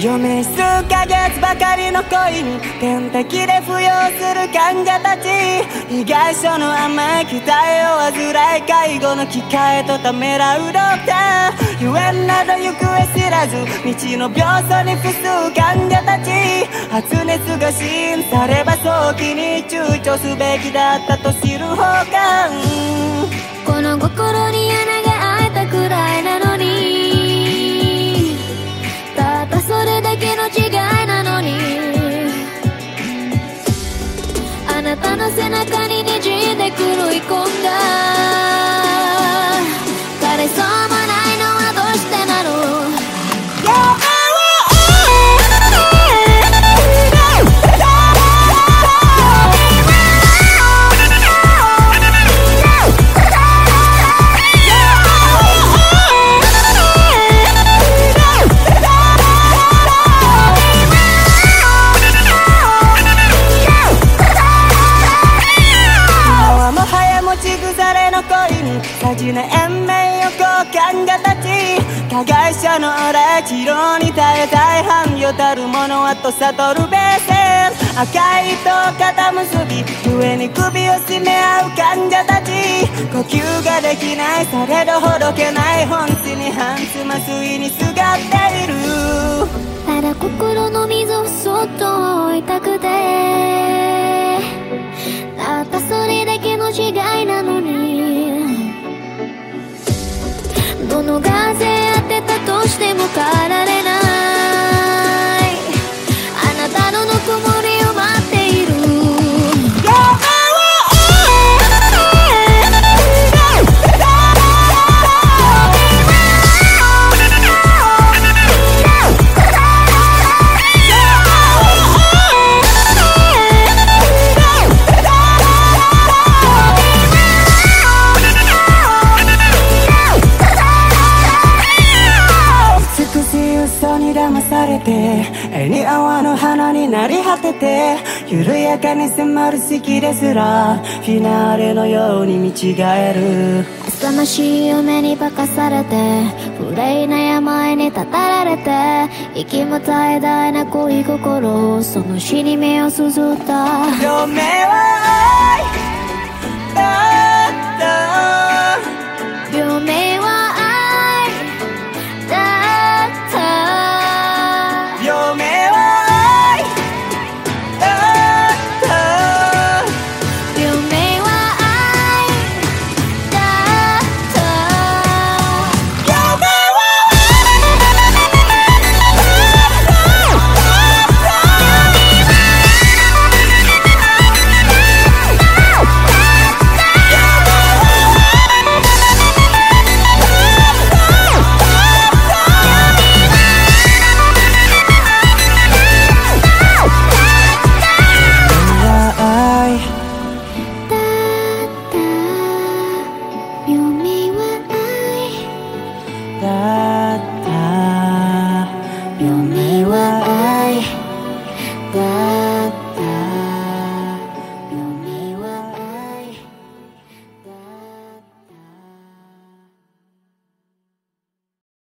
余命数ヶ月ばかりの恋に点滴で服用する患者たち、被害者の甘い期待を患い、介護の機会とためらうドクター、ゆえんなど行方知らず道の病巣に伏す患者たち、発熱が診されば早期に躊躇すべきだったと知る方が、 この心に穴が開いたくらいなのに、たったそれだけの違いなのに、あなたの背中ににじんで狂い込んだ、枯れそうもないのはどうしてなの。 さじな延命を患者たち、加害者の俺治療に耐えたい半魚たるものはと悟るべせ、赤い糸肩結び上に首を絞め合う患者たち、呼吸ができないされどほどけない本質に反す麻酔にすがっている、 ただ心の溝をそっと追いたくて、たったそれだけの違いなのに、どの風当てたとしても変わられない、あなたのぬくもりを待っている。 騙されて絵に泡の花になり果てて、緩やかに迫る好きですらフィナーレのように見違える、 浅ましい夢に化かされて、無礼な病にたたられて、息も絶え絶えな恋心、その死に目を綴った。 余命は